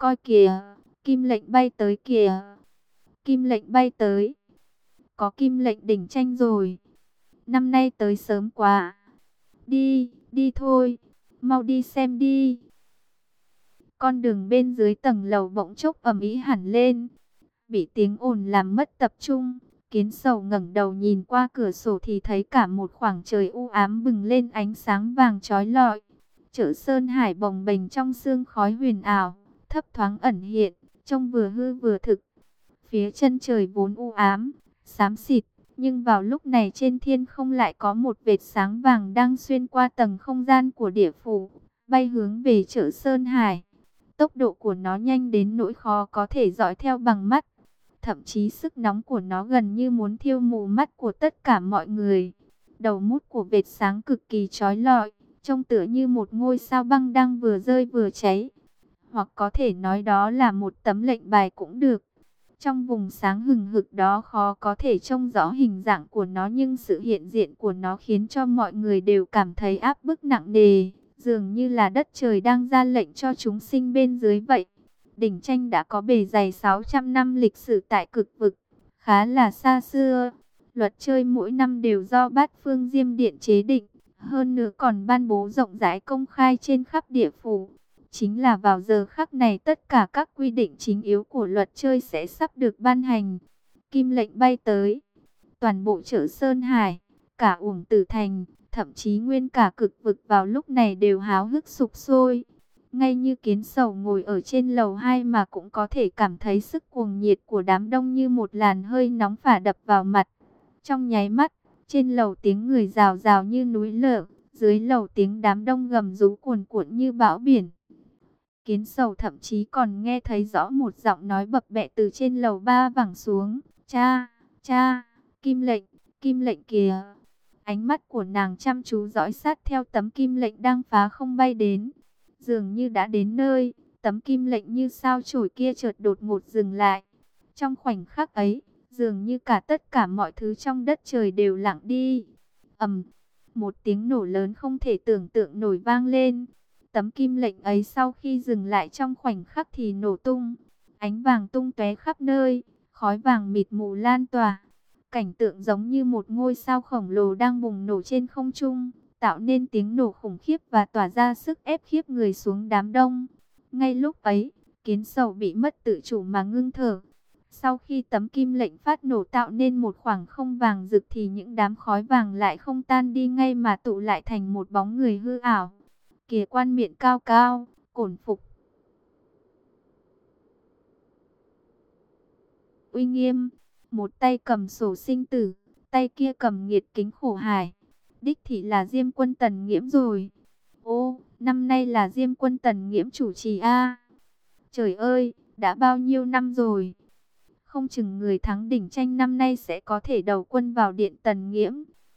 Coi kìa, kim lệnh bay tới kìa. Kim lệnh bay tới. Có kim lệnh đỉnh tranh rồi. Năm nay tới sớm quá. Đi, đi thôi. Mau đi xem đi. Con đường bên dưới tầng lầu bỗng chốc ầm ĩ hẳn lên. Bị tiếng ồn làm mất tập trung. Kiến Sầu ngẩng đầu nhìn qua cửa sổ thì thấy cả một khoảng trời u ám bừng lên ánh sáng vàng chói lọi. Chợ Sơn Hải bồng bềnh trong sương khói huyền ảo, thấp thoáng ẩn hiện, trông vừa hư vừa thực. Phía chân trời vốn u ám, xám xịt, nhưng vào lúc này trên thiên không lại có một vệt sáng vàng đang xuyên qua tầng không gian của địa phủ, bay hướng về chợ Sơn Hải. Tốc độ của nó nhanh đến nỗi khó có thể dõi theo bằng mắt. Thậm chí sức nóng của nó gần như muốn thiêu mù mắt của tất cả mọi người. Đầu mút của vệt sáng cực kỳ chói lọi, trông tựa như một ngôi sao băng đang vừa rơi vừa cháy. Hoặc có thể nói đó là một tấm lệnh bài cũng được. Trong vùng sáng hừng hực đó khó có thể trông rõ hình dạng của nó, nhưng sự hiện diện của nó khiến cho mọi người đều cảm thấy áp bức nặng nề, dường như là đất trời đang ra lệnh cho chúng sinh bên dưới vậy. Đỉnh tranh đã có bề dày 600 năm lịch sử tại cực vực, khá là xa xưa. Luật chơi mỗi năm đều do Bát Phương Diêm Điện chế định, hơn nữa còn ban bố rộng rãi công khai trên khắp địa phủ. Chính là vào giờ khắc này tất cả các quy định chính yếu của luật chơi sẽ sắp được ban hành. Kim lệnh bay tới, toàn bộ chợ Sơn Hải, cả Uổng Tử Thành, thậm chí nguyên cả cực vực vào lúc này đều háo hức sục sôi. Ngay như Kiến Sầu ngồi ở trên lầu 2 mà cũng có thể cảm thấy sức cuồng nhiệt của đám đông như một làn hơi nóng phả đập vào mặt. Trong nháy mắt, trên lầu tiếng người rào rào như núi lở, dưới lầu tiếng đám đông gầm rú cuồn cuộn như bão biển. Kiến Sầu thậm chí còn nghe thấy rõ một giọng nói bập bẹ từ trên lầu 3 vẳng xuống. Cha, cha, kim lệnh kìa. Ánh mắt của nàng chăm chú dõi sát theo tấm kim lệnh đang phá không bay đến. Dường như đã đến nơi, tấm kim lệnh như sao chổi kia chợt đột ngột dừng lại. Trong khoảnh khắc ấy, dường như cả tất cả mọi thứ trong đất trời đều lặng đi. Ầm, một tiếng nổ lớn không thể tưởng tượng nổi vang lên. Tấm kim lệnh ấy sau khi dừng lại trong khoảnh khắc thì nổ tung. Ánh vàng tung tóe khắp nơi, khói vàng mịt mù lan tỏa. Cảnh tượng giống như một ngôi sao khổng lồ đang bùng nổ trên không trung, tạo nên tiếng nổ khủng khiếp và tỏa ra sức ép khiếp người xuống đám đông. Ngay lúc ấy, Kiến Sầu bị mất tự chủ mà ngưng thở. Sau khi tấm kim lệnh phát nổ tạo nên một khoảng không vàng rực thì những đám khói vàng lại không tan đi ngay mà tụ lại thành một bóng người hư ảo. Kìa, quan miệng cao cao, cổn phục, uy nghiêm, một tay cầm sổ sinh tử, tay kia cầm nghiệt kính khổ hải. Đích thị là Diêm Quân Tần Nghiễm rồi. Ô, năm nay là Diêm Quân Tần Nghiễm chủ trì a. Trời ơi, đã bao nhiêu năm rồi. Không chừng người thắng đỉnh tranh năm nay sẽ có thể đầu quân vào điện Tần Nghiễm.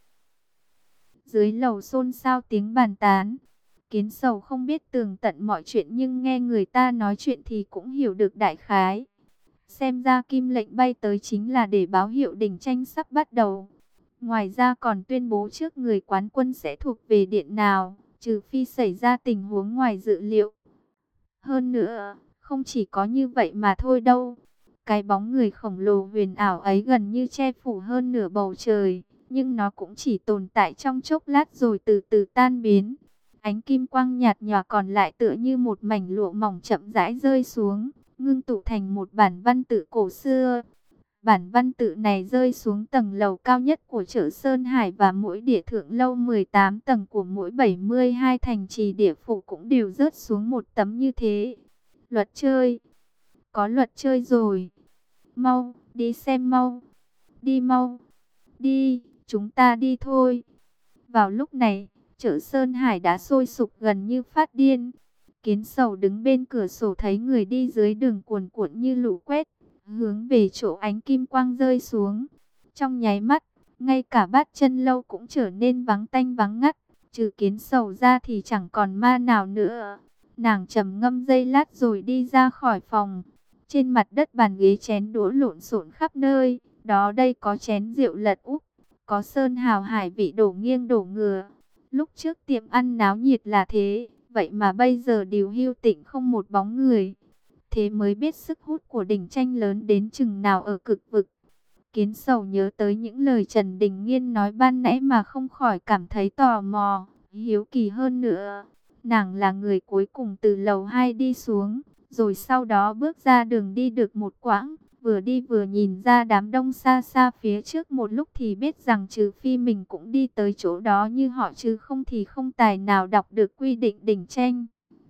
Dưới lầu xôn xao tiếng bàn tán. Kiến Sầu không biết tường tận mọi chuyện nhưng nghe người ta nói chuyện thì cũng hiểu được đại khái. Xem ra kim lệnh bay tới chính là để báo hiệu đỉnh tranh sắp bắt đầu. Ngoài ra còn tuyên bố trước người quán quân sẽ thuộc về điện nào, trừ phi xảy ra tình huống ngoài dự liệu. Hơn nữa, không chỉ có như vậy mà thôi đâu. Cái bóng người khổng lồ huyền ảo ấy gần như che phủ hơn nửa bầu trời, nhưng nó cũng chỉ tồn tại trong chốc lát rồi từ từ tan biến. Ánh kim quang nhạt nhòa còn lại tựa như một mảnh lụa mỏng chậm rãi rơi xuống, ngưng tụ thành một bản văn tự cổ xưa. Bản văn tự này rơi xuống tầng lầu cao nhất của chợ Sơn Hải và mỗi địa thượng lâu 18 tầng của mỗi 72 thành trì địa phủ cũng đều rớt xuống một tấm như thế. Luật chơi. Có luật chơi rồi. Mau, đi xem mau. Đi mau. Đi, chúng ta đi thôi. Vào lúc này, chợ Sơn Hải đã sôi sục gần như phát điên. Kiến Sầu đứng bên cửa sổ thấy người đi dưới đường cuồn cuộn như lũ quét, hướng về chỗ ánh kim quang rơi xuống. Trong nháy mắt, ngay cả Bát Chân lâu cũng trở nên vắng tanh vắng ngắt, trừ Kiến Sầu ra thì chẳng còn ma nào nữa. Nàng trầm ngâm giây lát rồi đi ra khỏi phòng. Trên mặt đất bàn ghế chén đũa lộn xộn khắp nơi, đó đây có chén rượu lật úp, có sơn hào hải vị đổ nghiêng đổ ngửa. Lúc trước tiệm ăn náo nhiệt là thế, vậy mà bây giờ điều hưu tịnh không một bóng người. thế mới biết sức hút của đỉnh tranh lớn đến chừng nào ở cực vực. Kiến Sầu nhớ tới những lời Trần Đình Nghiên nói ban nãy mà không khỏi cảm thấy tò mò, hiếu kỳ hơn nữa. Nàng là người cuối cùng từ lầu 2 đi xuống, rồi sau đó bước ra đường đi được một quãng, vừa đi vừa nhìn ra đám đông xa xa phía trước một lúc thì biết rằng trừ phi mình cũng đi tới chỗ đó như họ chứ không thì không tài nào đọc được quy định đỉnh tranh.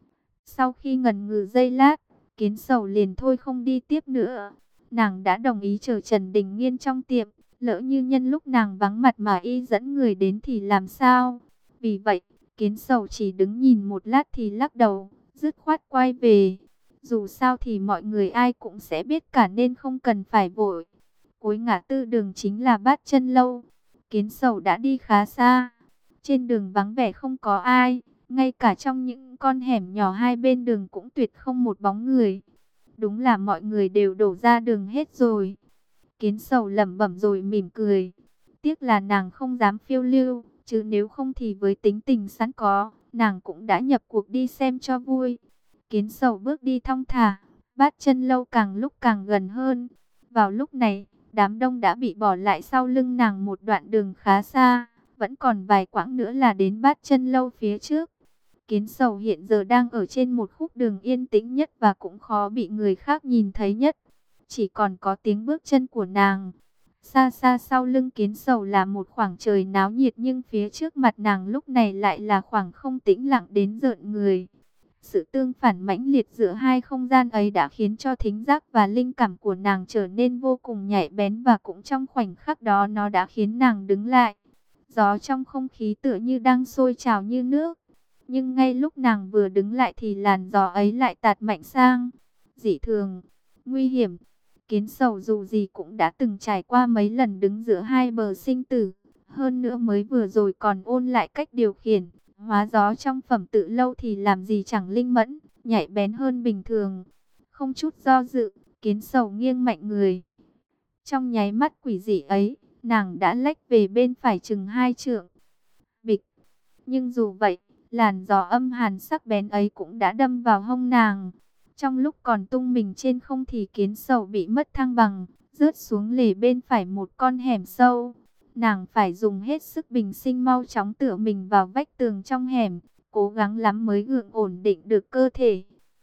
Sau khi ngần ngừ giây lát, Kiến Sầu liền thôi không đi tiếp nữa. Nàng đã đồng ý chờ Trần Đình Nghiên trong tiệm, lỡ như nhân lúc nàng vắng mặt mà y dẫn người đến thì làm sao? Vì vậy, Kiến Sầu chỉ đứng nhìn một lát thì lắc đầu, dứt khoát quay về. Dù sao thì mọi người ai cũng sẽ biết cả nên không cần phải vội. Cuối ngã tư đường chính là Bát Chân Lâu. Kiến Sầu đã đi khá xa. Trên đường vắng vẻ không có ai, ngay cả trong những con hẻm nhỏ hai bên đường cũng tuyệt không một bóng người. Đúng là mọi người đều đổ ra đường hết rồi. Kiến Sầu lẩm bẩm rồi mỉm cười. Tiếc là nàng không dám phiêu lưu, chứ nếu không thì với tính tình sẵn có, nàng cũng đã nhập cuộc đi xem cho vui. Kiến Sầu bước đi thong thả, Bát Chân Lâu càng lúc càng gần hơn. Vào lúc này, đám đông đã bị bỏ lại sau lưng nàng một đoạn đường khá xa, vẫn còn vài quãng nữa là đến Bát Chân Lâu phía trước. Kiến Sầu hiện giờ đang ở trên một khúc đường yên tĩnh nhất và cũng khó bị người khác nhìn thấy nhất. Chỉ còn có tiếng bước chân của nàng. Xa xa sau lưng Kiến Sầu là một khoảng trời náo nhiệt nhưng phía trước mặt nàng lúc này lại là khoảng không tĩnh lặng đến rợn người. Sự tương phản mãnh liệt giữa hai không gian ấy đã khiến cho thính giác và linh cảm của nàng trở nên vô cùng nhạy bén và cũng trong khoảnh khắc đó nó đã khiến nàng đứng lại. Gió trong không khí tựa như đang sôi trào như nước. Nhưng ngay lúc nàng vừa đứng lại thì làn gió ấy lại tạt mạnh sang. Dị thường, nguy hiểm. Kiến Sầu dù gì cũng đã từng trải qua mấy lần đứng giữa hai bờ sinh tử. Hơn nữa mới vừa rồi còn ôn lại cách điều khiển. Hóa gió trong Phẩm Tự Lâu thì làm gì chẳng linh mẫn, nhạy bén hơn bình thường. Không chút do dự, Kiến Sầu nghiêng mạnh người. Trong nháy mắt quỷ dị ấy, nàng đã lách về bên phải chừng 2 trượng. Bịch. Nhưng dù vậy, làn gió âm hàn sắc bén ấy cũng đã đâm vào hông nàng. Trong lúc còn tung mình trên không thì Kiến Sầu bị mất thăng bằng, rớt xuống lề bên phải một con hẻm sâu. Nàng phải dùng hết sức bình sinh mau chóng tựa mình vào vách tường trong hẻm, cố gắng lắm mới gượng ổn định được cơ thể.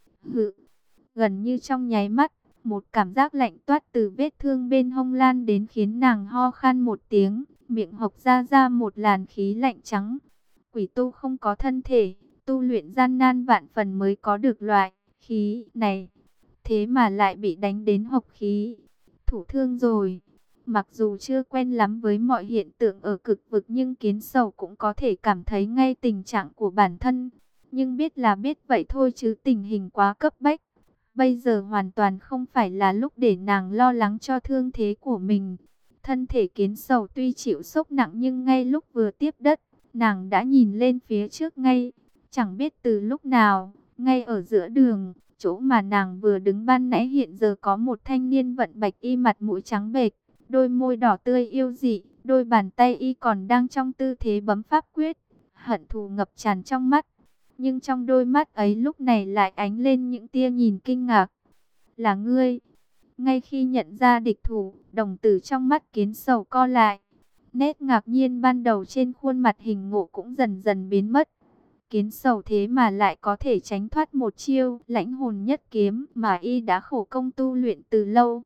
Gần như trong nháy mắt, một cảm giác lạnh toát từ vết thương bên hông lan đến khiến nàng ho khan một tiếng, miệng hộc ra một làn khí lạnh trắng. Quỷ tu không có thân thể, tu luyện gian nan vạn phần mới có được loại khí này. Thế mà lại bị đánh đến hộc khí, thủ thương rồi. Mặc dù chưa quen lắm với mọi hiện tượng ở cực vực nhưng Kiến Sầu cũng có thể cảm thấy ngay tình trạng của bản thân. Nhưng biết là biết vậy thôi chứ tình hình quá cấp bách. Bây giờ hoàn toàn không phải là lúc để nàng lo lắng cho thương thế của mình. Thân thể Kiến Sầu tuy chịu sốc nặng nhưng ngay lúc vừa tiếp đất, nàng đã nhìn lên phía trước ngay. Chẳng biết từ lúc nào, ngay ở giữa đường, chỗ mà nàng vừa đứng ban nãy hiện giờ có một thanh niên vận bạch y mặt mũi trắng bệch, đôi môi đỏ tươi yêu dị, đôi bàn tay y còn đang trong tư thế bấm pháp quyết, hận thù ngập tràn trong mắt. Nhưng trong đôi mắt ấy lúc này lại ánh lên những tia nhìn kinh ngạc. Là ngươi. Ngay khi nhận ra địch thủ, đồng tử trong mắt Kiến Sầu co lại. Nét ngạc nhiên ban đầu trên khuôn mặt Hình Ngộ cũng dần dần biến mất. Kiến Sầu thế mà lại có thể tránh thoát một chiêu lãnh hồn nhất kiếm mà y đã khổ công tu luyện từ lâu.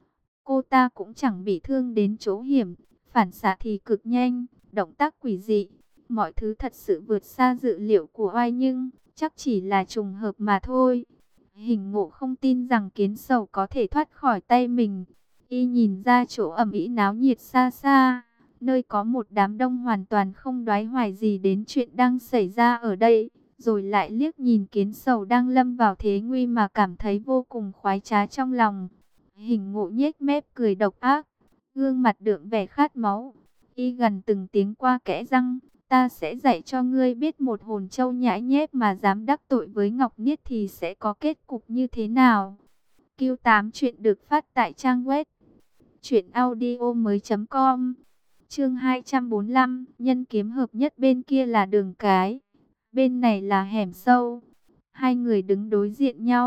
Cô ta cũng chẳng bị thương đến chỗ hiểm, phản xạ thì cực nhanh, động tác quỷ dị. Mọi thứ thật sự vượt xa dự liệu của oai nhưng chắc chỉ là trùng hợp mà thôi. Hình Ngộ không tin rằng Kiến Sầu có thể thoát khỏi tay mình. Y nhìn ra chỗ ầm ĩ náo nhiệt xa xa, nơi có một đám đông hoàn toàn không đoái hoài gì đến chuyện đang xảy ra ở đây. Rồi lại liếc nhìn Kiến Sầu đang lâm vào thế nguy mà cảm thấy vô cùng khoái trá trong lòng. Hình Ngộ nhếch mép cười độc ác, gương mặt đượm vẻ khát máu. Y gần từng tiếng qua kẽ răng, ta sẽ dạy cho ngươi biết một hồn trâu nhãi nhép mà dám đắc tội với Ngọc Niết thì sẽ có kết cục như thế nào. Q8 chuyện được phát tại trang web truyệnaudiomoi.com. Chương 245, nhân kiếm hợp nhất, bên kia là đường cái, bên này là hẻm sâu. Hai người đứng đối diện nhau,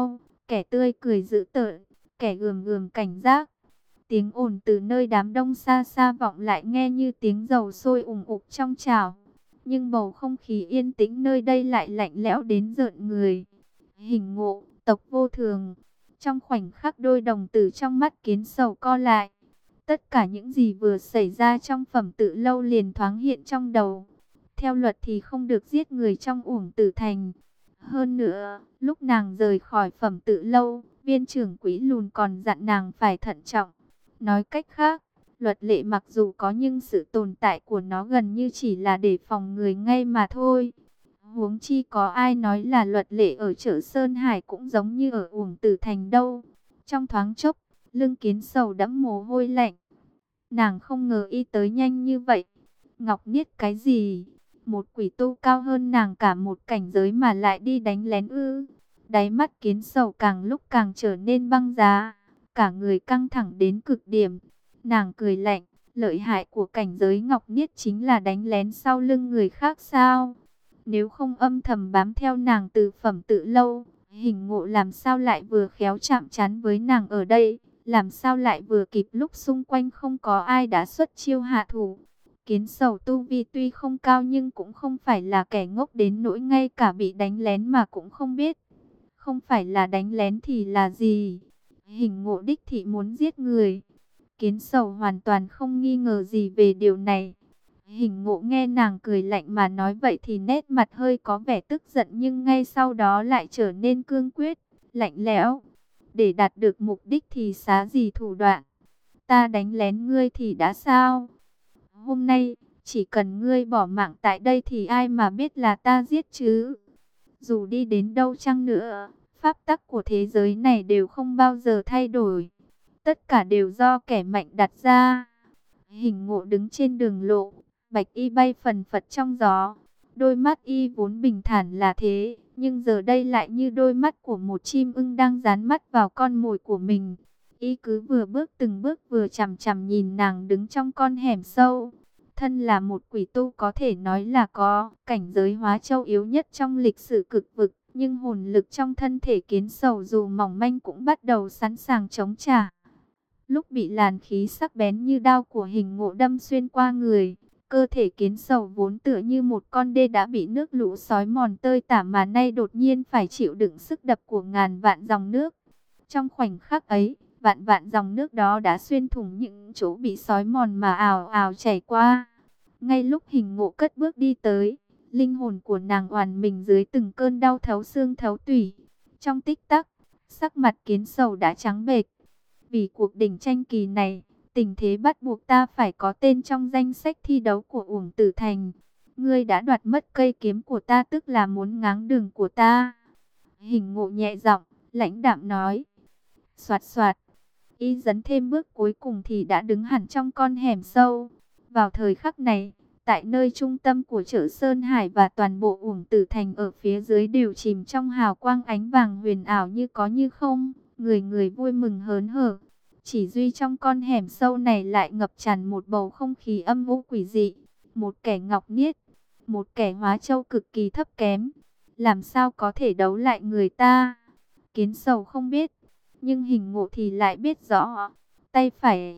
kẻ tươi cười dữ tợn, kẻ gườm gườm cảnh giác. Tiếng ồn từ nơi đám đông xa xa vọng lại nghe như tiếng dầu sôi ùn ục trong chảo. Nhưng bầu không khí yên tĩnh nơi đây lại lạnh lẽo đến rợn người. Hình Ngộ, tộc vô thường. Trong khoảnh khắc đôi đồng tử trong mắt Kiến Sầu co lại. Tất cả những gì vừa xảy ra trong Phẩm Tự Lâu liền thoáng hiện trong đầu. Theo luật thì không được giết người trong Uổng Tử Thành. Hơn nữa, lúc nàng rời khỏi Phẩm Tự Lâu, viên trưởng quỹ lùn còn dặn nàng phải thận trọng. Nói cách khác, luật lệ mặc dù có nhưng sự tồn tại của nó gần như chỉ là để phòng người ngay mà thôi. Huống chi có ai nói là luật lệ ở chợ Sơn Hải cũng giống như ở Uổng Tử Thành đâu. Trong thoáng chốc, lưng Kiến Sầu đẫm mồ hôi lạnh. Nàng không ngờ y tới nhanh như vậy. Ngọc Niết cái gì? Một quỷ tu cao hơn nàng cả một cảnh giới mà lại đi đánh lén ư? Đáy mắt Kiến Sầu càng lúc càng trở nên băng giá, cả người căng thẳng đến cực điểm. Nàng cười lạnh, lợi hại của cảnh giới Ngọc Niết chính là đánh lén sau lưng người khác sao? Nếu không âm thầm bám theo nàng từ Phẩm Tự Lâu, Hình Ngộ làm sao lại vừa khéo chạm trán với nàng ở đây? Làm sao lại vừa kịp lúc xung quanh không có ai đã xuất chiêu hạ thủ? Kiến Sầu tu vi tuy không cao nhưng cũng không phải là kẻ ngốc đến nỗi ngay cả bị đánh lén mà cũng không biết. Không phải là đánh lén thì là gì? Hình Ngộ đích thị muốn giết người. Kiến Sầu hoàn toàn không nghi ngờ gì về điều này. Hình Ngộ nghe nàng cười lạnh mà nói vậy thì nét mặt hơi có vẻ tức giận nhưng ngay sau đó lại trở nên cương quyết, lạnh lẽo. Để đạt được mục đích thì xá gì thủ đoạn. Ta đánh lén ngươi thì đã sao? Hôm nay, chỉ cần ngươi bỏ mạng tại đây thì ai mà biết là ta giết chứ? Dù đi đến đâu chăng nữa, pháp tắc của thế giới này đều không bao giờ thay đổi. Tất cả đều do kẻ mạnh đặt ra. Hình Ngộ đứng trên đường lộ, bạch y bay phần phật trong gió. Đôi mắt y vốn bình thản là thế, nhưng giờ đây lại như đôi mắt của một chim ưng đang dán mắt vào con mồi của mình. Y cứ vừa bước từng bước vừa chằm chằm nhìn nàng đứng trong con hẻm sâu. Thân là một quỷ tu có thể nói là có cảnh giới hóa châu yếu nhất trong lịch sử cực vực. Nhưng hồn lực trong thân thể Kiến Sầu dù mỏng manh cũng bắt đầu sẵn sàng chống trả. Lúc bị làn khí sắc bén như đao của Hình Ngộ đâm xuyên qua người, cơ thể Kiến Sầu vốn tựa như một con đê đã bị nước lũ xói mòn tơi tả mà nay đột nhiên phải chịu đựng sức đập của ngàn vạn dòng nước. Trong khoảnh khắc ấy, vạn vạn dòng nước đó đã xuyên thủng những chỗ bị xói mòn mà ào ào chảy qua. Ngay lúc Hình Ngộ cất bước đi tới, linh hồn của nàng oằn mình dưới từng cơn đau thấu xương thấu tủy. Trong tích tắc, sắc mặt Kiến Sầu đã trắng bệch. Vì cuộc đỉnh tranh kỳ này, tình thế bắt buộc ta phải có tên trong danh sách thi đấu của Uổng Tử Thành. Ngươi đã đoạt mất cây kiếm của ta tức là muốn ngáng đường của ta. Hình Ngộ nhẹ giọng, lãnh đạm nói. Soạt soạt, y dấn thêm bước cuối cùng thì đã đứng hẳn trong con hẻm sâu. Vào thời khắc này, tại nơi trung tâm của chợ Sơn Hải và toàn bộ Uổng Tử Thành ở phía dưới đều chìm trong hào quang ánh vàng huyền ảo như có như không. Người người vui mừng hớn hở. Chỉ duy trong con hẻm sâu này lại ngập tràn một bầu không khí âm u quỷ dị. Một kẻ Ngọc Niết, một kẻ hóa châu cực kỳ thấp kém. Làm sao có thể đấu lại người ta? Kiến Sầu không biết, nhưng Hình Ngộ thì lại biết rõ. Tay phải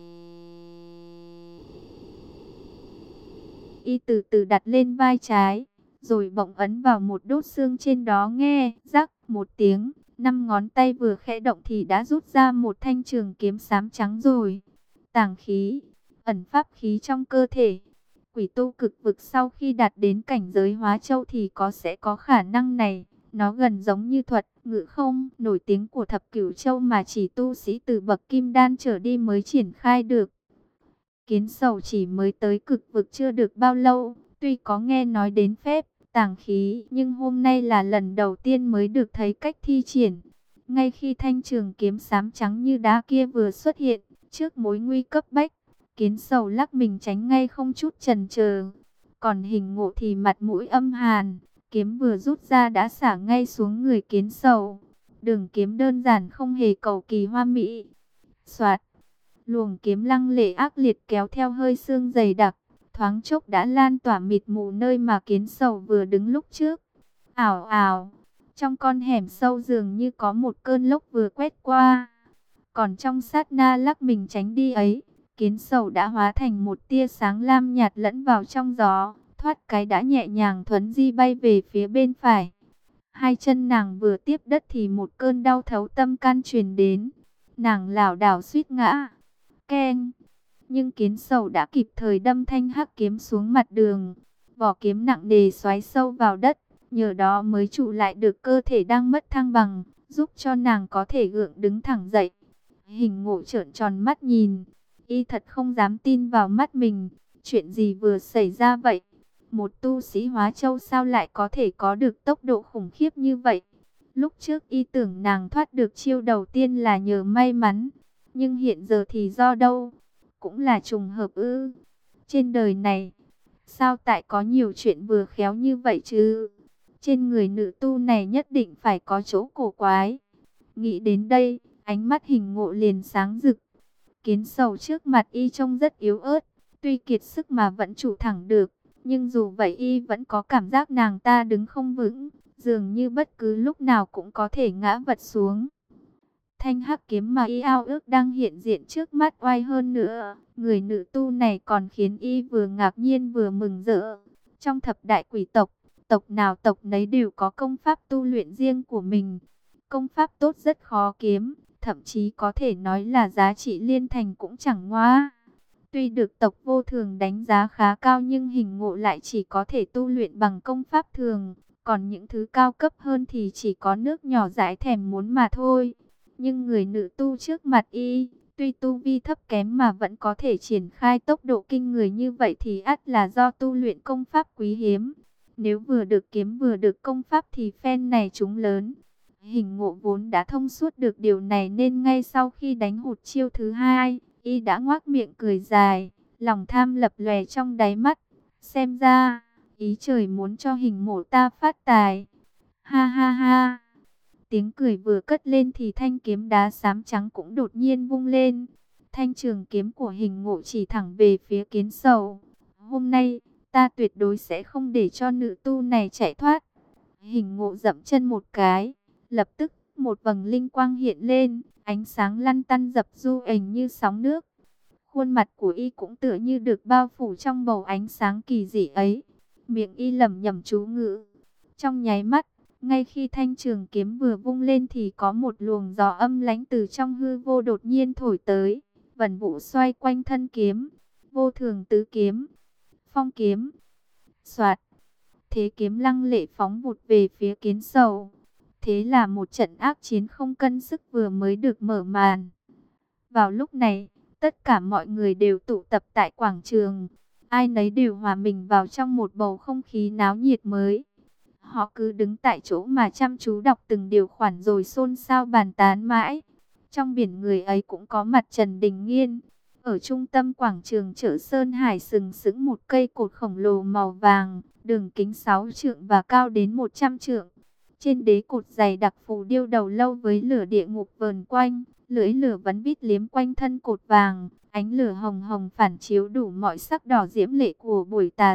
y từ từ đặt lên vai trái, rồi bỗng ấn vào một đốt xương trên đó, nghe rắc một tiếng. 5 ngón tay vừa khẽ động thì đã rút ra một thanh trường kiếm xám trắng rồi. Tàng khí, ẩn pháp khí trong cơ thể. Quỷ tu cực vực sau khi đạt đến cảnh giới hóa châu thì sẽ có khả năng này. Nó gần giống như thuật ngự không nổi tiếng của thập cửu châu mà chỉ tu sĩ từ bậc kim đan trở đi mới triển khai được. Kiến Sầu chỉ mới tới cực vực chưa được bao lâu, tuy có nghe nói đến phép tàng khí, nhưng hôm nay là lần đầu tiên mới được thấy cách thi triển. Ngay khi thanh trường kiếm xám trắng như đá kia vừa xuất hiện, trước mối nguy cấp bách, Kiến Sầu lắc mình tránh ngay không chút chần chờ. Còn Hình Ngộ thì mặt mũi âm hàn, kiếm vừa rút ra đã xả ngay xuống người Kiến Sầu. Đường kiếm đơn giản không hề cầu kỳ hoa mỹ. Soạt, luồng kiếm lăng lệ ác liệt kéo theo hơi sương dày đặc, thoáng chốc đã lan tỏa mịt mù nơi mà Kiến Sầu vừa đứng lúc trước. Ảo ảo, Trong con hẻm sâu dường như có một cơn lốc vừa quét qua. Còn trong sát na lắc mình tránh đi ấy, Kiến Sầu đã hóa thành một tia sáng lam nhạt lẫn vào trong gió, thoát cái đã nhẹ nhàng thuấn di bay về phía bên phải. Hai chân nàng vừa tiếp đất thì một cơn đau thấu tâm can truyền đến. Nàng lảo đảo suýt ngã. Keng! Nhưng Kiến Sầu đã kịp thời đâm thanh hắc kiếm xuống mặt đường. Vỏ kiếm nặng nề xoáy sâu vào đất, nhờ đó mới trụ lại được cơ thể đang mất thăng bằng, giúp cho nàng có thể gượng đứng thẳng dậy. Hình Ngộ trợn tròn mắt nhìn, y thật không dám tin vào mắt mình. Chuyện gì vừa xảy ra vậy? Một tu sĩ Hóa Châu sao lại có thể có được tốc độ khủng khiếp như vậy? Lúc trước y tưởng nàng thoát được chiêu đầu tiên là nhờ may mắn, nhưng hiện giờ thì do đâu? Cũng là trùng hợp ư? Trên đời này, sao tại có nhiều chuyện vừa khéo như vậy chứ? Trên người nữ tu này nhất định phải có chỗ cổ quái. Nghĩ đến đây, ánh mắt Hình Ngộ liền sáng rực. Kiến Sầu trước mặt y trông rất yếu ớt, tuy kiệt sức mà vẫn trụ thẳng được. Nhưng dù vậy y vẫn có cảm giác nàng ta đứng không vững, dường như bất cứ lúc nào cũng có thể ngã vật xuống. Thanh hắc kiếm mà y ao ước đang hiện diện trước mắt oai hơn nữa. Người nữ tu này còn khiến y vừa ngạc nhiên vừa mừng rỡ. Trong thập đại quỷ tộc, tộc nào tộc nấy đều có công pháp tu luyện riêng của mình. Công pháp tốt rất khó kiếm, thậm chí có thể nói là giá trị liên thành cũng chẳng ngoa. Tuy được tộc Vô Thường đánh giá khá cao nhưng Hình Ngộ lại chỉ có thể tu luyện bằng công pháp thường. Còn những thứ cao cấp hơn thì chỉ có nước nhỏ dãi thèm muốn mà thôi. Nhưng người nữ tu trước mặt y, tuy tu vi thấp kém mà vẫn có thể triển khai tốc độ kinh người như vậy thì ắt là do tu luyện công pháp quý hiếm. Nếu vừa được kiếm vừa được công pháp thì phen này trúng lớn. Hình Ngộ vốn đã thông suốt được điều này nên ngay sau khi đánh hụt chiêu thứ hai, y đã ngoác miệng cười dài, lòng tham lập lòe trong đáy mắt. Xem ra, ý trời muốn cho Hình Mộ ta phát tài. Ha ha ha! Tiếng cười vừa cất lên thì thanh kiếm đá xám trắng cũng đột nhiên vung lên. Thanh trường kiếm của Hình Ngộ chỉ thẳng về phía Kiến Sầu. Hôm nay, ta tuyệt đối sẽ không để cho nữ tu này chạy thoát. Hình Ngộ dậm chân một cái, lập tức một vầng linh quang hiện lên, ánh sáng lăn tăn dập du ảnh như sóng nước. Khuôn mặt của y cũng tựa như được bao phủ trong bầu ánh sáng kỳ dị ấy. Miệng y lẩm nhẩm chú ngữ. Trong nháy mắt, ngay khi thanh trường kiếm vừa vung lên thì có một luồng gió âm lãnh từ trong hư vô đột nhiên thổi tới, vần vụ xoay quanh thân kiếm. Vô Thường tứ kiếm, phong kiếm, soạt. Thế kiếm lăng lệ phóng vụt về phía Kiến Sầu. Thế là một trận ác chiến không cân sức vừa mới được mở màn. Vào lúc này, tất cả mọi người đều tụ tập tại quảng trường. Ai nấy đều hòa mình vào trong một bầu không khí náo nhiệt mới. Họ cứ đứng tại chỗ mà chăm chú đọc từng điều khoản rồi xôn xao bàn tán mãi. Trong biển người ấy cũng có mặt Trần Đình Nghiên. Ở trung tâm quảng trường chợ Sơn Hải sừng sững một cây cột khổng lồ màu vàng, đường kính 6 trượng và cao đến 100 trượng. Trên đế cột dày đặc phù điêu đầu lâu với lửa địa ngục vờn quanh, lưỡi lửa vấn vít liếm quanh thân cột vàng, ánh lửa hồng hồng phản chiếu đủ mọi sắc đỏ diễm lệ của buổi tà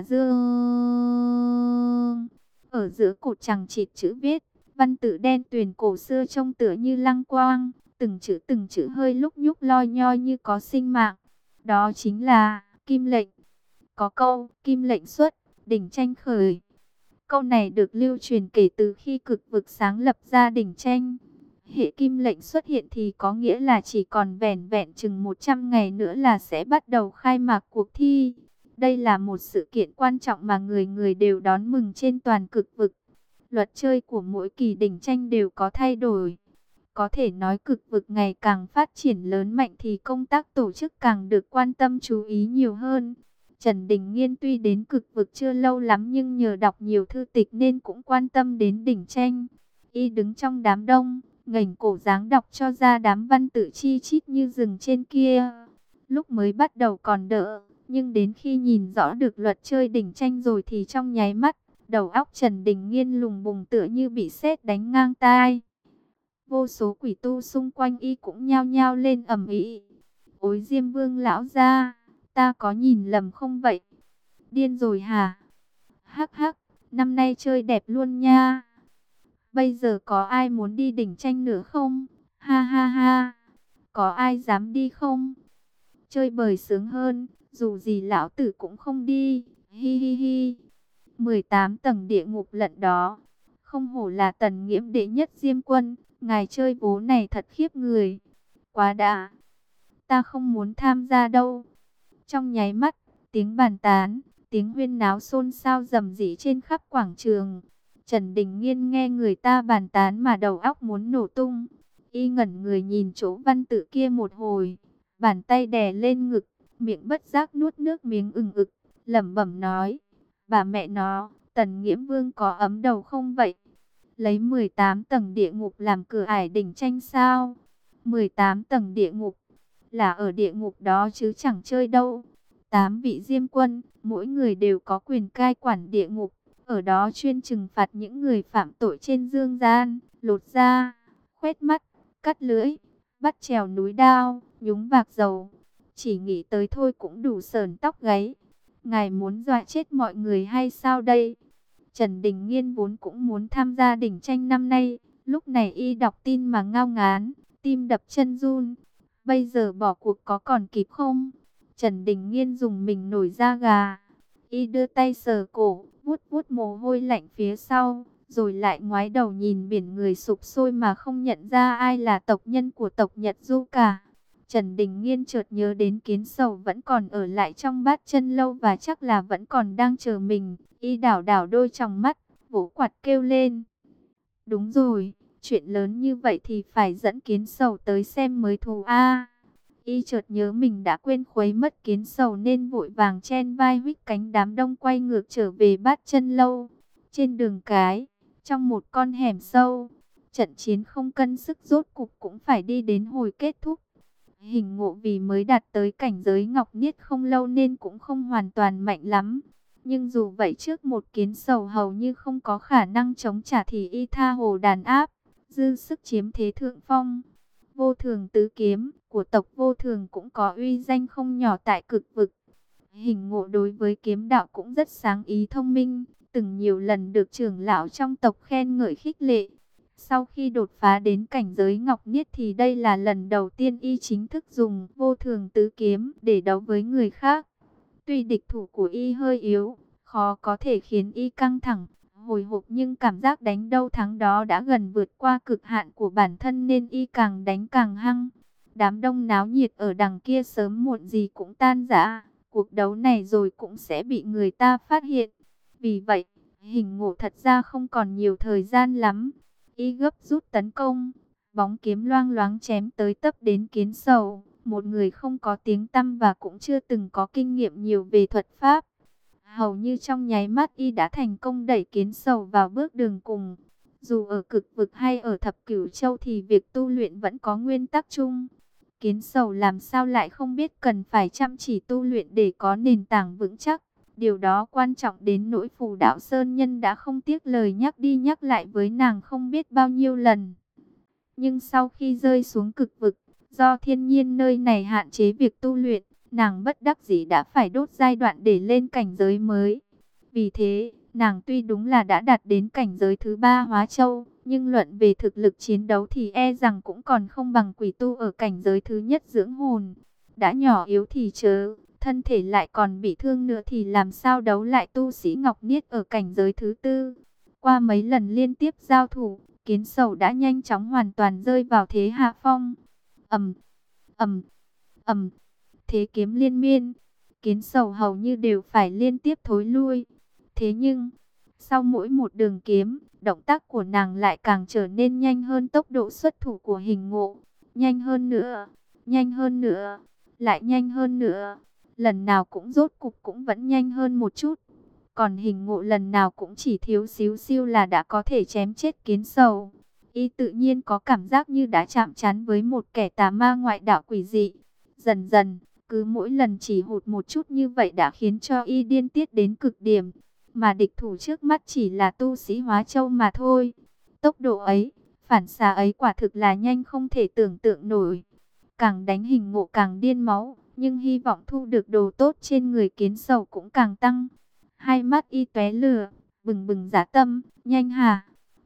dương. Ở giữa cột chằng chịt chữ viết, văn tự đen tuyền cổ xưa trông tựa như lăng quang, từng chữ hơi lúc nhúc loi nhoi như có sinh mạng. Đó chính là Kim lệnh. Có câu Kim lệnh xuất, đỉnh tranh khởi. Câu này được lưu truyền kể từ khi Cực Vực sáng lập ra đỉnh tranh. Hệ Kim lệnh xuất hiện thì có nghĩa là chỉ còn vẻn vẹn chừng 100 ngày nữa là sẽ bắt đầu khai mạc cuộc thi. Đây là một sự kiện quan trọng mà người người đều đón mừng trên toàn Cực Vực. Luật chơi của mỗi kỳ đỉnh tranh đều có thay đổi. Có thể nói Cực Vực ngày càng phát triển lớn mạnh thì công tác tổ chức càng được quan tâm chú ý nhiều hơn. Trần Đình Nghiên tuy đến Cực Vực chưa lâu lắm nhưng nhờ đọc nhiều thư tịch nên cũng quan tâm đến đỉnh tranh. Y đứng trong đám đông, ngẩng cổ dáng đọc cho ra đám văn tự chi chít như rừng trên kia. Lúc mới bắt đầu còn đỡ, nhưng đến khi nhìn rõ được luật chơi đỉnh tranh rồi thì trong nháy mắt, đầu óc Trần Đình Nghiên lùng bùng tựa như bị sét đánh ngang tai. Vô số quỷ tu xung quanh y cũng nhao nhao lên ầm ĩ. Ôi Diêm Vương lão gia, ta có nhìn lầm không vậy? Điên rồi hả? Hắc hắc, năm nay chơi đẹp luôn nha. Bây giờ có ai muốn đi đỉnh tranh nữa không? Ha ha ha, có ai dám đi không? Chơi bời sướng hơn, dù gì lão tử cũng không đi. Hi hi hi. 18 tầng địa ngục lận đó. Không hổ là Tần Nghiễm đệ nhất Diêm Quân, ngài chơi vố này thật khiếp người. Quá đã. Ta không muốn tham gia đâu. Trong nháy mắt, tiếng bàn tán, tiếng huyên náo xôn xao rầm rĩ trên khắp quảng trường. Trần Đình Nghiên nghe người ta bàn tán mà đầu óc muốn nổ tung. Y ngẩn người nhìn chỗ văn tự kia một hồi, bàn tay đè lên ngực, miệng bất giác nuốt nước miếng ừng ực, lẩm bẩm nói: bà mẹ nó, Tần Nghiễm Vương có ấm đầu không vậy? Lấy 18 tầng địa ngục làm cửa ải đỉnh tranh sao? 18 tầng địa ngục là ở địa ngục đó chứ chẳng chơi đâu. 8 vị Diêm Quân, mỗi người đều có quyền cai quản địa ngục, ở đó chuyên trừng phạt những người phạm tội trên dương gian, lột da, khoét mắt, cắt lưỡi, bắt trèo núi đao, nhúng vạc dầu. Chỉ nghĩ tới thôi cũng đủ sởn tóc gáy. Ngài muốn dọa chết mọi người hay sao đây? Trần Đình Nghiên vốn cũng muốn tham gia đỉnh tranh năm nay, lúc này y đọc tin mà ngao ngán, tim đập chân run. Bây giờ bỏ cuộc có còn kịp không? Trần Đình Nghiên dùng mình nổi da gà. Y đưa tay sờ cổ, vuốt vuốt mồ hôi lạnh phía sau, rồi lại ngoái đầu nhìn biển người sụp sôi mà không nhận ra ai là tộc nhân của tộc Nhật Du cả. Trần Đình Nghiên chợt nhớ đến Kiến Sầu vẫn còn ở lại trong Bát Chân Lâu và chắc là vẫn còn đang chờ mình. Y đảo đảo đôi tròng mắt, vỗ quạt kêu lên: đúng rồi, chuyện lớn như vậy thì phải dẫn Kiến Sầu tới xem mới thú a. Y chợt nhớ mình đã quên khuấy mất Kiến Sầu nên vội vàng chen vai huých cánh đám đông quay ngược trở về Bát Chân Lâu. Trên đường cái, trong một con hẻm sâu, trận chiến không cân sức rốt cục cũng phải đi đến hồi kết thúc. Hình Ngộ vì mới đạt tới cảnh giới Ngọc Niết không lâu nên cũng không hoàn toàn mạnh lắm. Nhưng dù vậy trước một Kiến Sầu hầu như không có khả năng chống trả thì y tha hồ đàn áp, dư sức chiếm thế thượng phong. Vô Thường tứ kiếm của tộc Vô Thường cũng có uy danh không nhỏ tại Cực Vực. Hình Ngộ đối với kiếm đạo cũng rất sáng ý thông minh, từng nhiều lần được trưởng lão trong tộc khen ngợi khích lệ. Sau khi đột phá đến cảnh giới Ngọc Niết thì đây là lần đầu tiên y chính thức dùng Vô Thường tứ kiếm để đấu với người khác. Tuy địch thủ của y hơi yếu, khó có thể khiến y căng thẳng, hồi hộp, nhưng cảm giác đánh đâu thắng đó đã gần vượt qua cực hạn của bản thân nên y càng đánh càng hăng. Đám đông náo nhiệt ở đằng kia sớm muộn gì cũng tan rã, cuộc đấu này rồi cũng sẽ bị người ta phát hiện. Vì vậy, Hình Ngộ thật ra không còn nhiều thời gian lắm. Y gấp rút tấn công, bóng kiếm loang loáng chém tới tấp đến Kiến Sầu, một người không có tiếng tăm và cũng chưa từng có kinh nghiệm nhiều về thuật pháp. Hầu như trong nháy mắt y đã thành công đẩy Kiến Sầu vào bước đường cùng. Dù ở Cực Vực hay ở Thập Cửu Châu thì việc tu luyện vẫn có nguyên tắc chung. Kiến Sầu làm sao lại không biết cần phải chăm chỉ tu luyện để có nền tảng vững chắc. Điều đó quan trọng đến nỗi Phù Đạo Sơn Nhân đã không tiếc lời nhắc đi nhắc lại với nàng không biết bao nhiêu lần. Nhưng sau khi rơi xuống Cực Vực, do thiên nhiên nơi này hạn chế việc tu luyện, nàng bất đắc dĩ đã phải đốt giai đoạn để lên cảnh giới mới. Vì thế, nàng tuy đúng là đã đạt đến cảnh giới thứ 3 Hóa Châu, nhưng luận về thực lực chiến đấu thì e rằng cũng còn không bằng quỷ tu ở cảnh giới thứ nhất Dưỡng Hồn. Đã nhỏ yếu thì chớ, thân thể lại còn bị thương nữa thì làm sao đấu lại tu sĩ Ngọc Niết ở cảnh giới thứ 4. Qua mấy lần liên tiếp giao thủ, Kiến Sầu đã nhanh chóng hoàn toàn rơi vào thế hạ phong. ầm ầm ầm, thế kiếm liên miên, Kiến Sầu hầu như đều phải liên tiếp thối lui. Thế nhưng, sau mỗi một đường kiếm, động tác của nàng lại càng trở nên nhanh hơn tốc độ xuất thủ của Hình Ngộ. Nhanh hơn nữa, lại nhanh hơn nữa. Lần nào cũng rốt cục cũng vẫn nhanh hơn một chút. Còn Hình Ngộ lần nào cũng chỉ thiếu xíu xiu là đã có thể chém chết Kiến Sầu. Y tự nhiên có cảm giác như đã chạm trán với một kẻ tà ma ngoại đạo quỷ dị. Dần dần, cứ mỗi lần chỉ hụt một chút như vậy đã khiến cho y điên tiết đến cực điểm. Mà địch thủ trước mắt chỉ là tu sĩ Hóa Châu mà thôi. Tốc độ ấy, phản xạ ấy quả thực là nhanh không thể tưởng tượng nổi. Càng đánh Hình Ngộ càng điên máu, nhưng hy vọng thu được đồ tốt trên người Kiến Sầu cũng càng tăng. Hai mắt y tóe lửa, bừng bừng dã tâm, nhanh hả?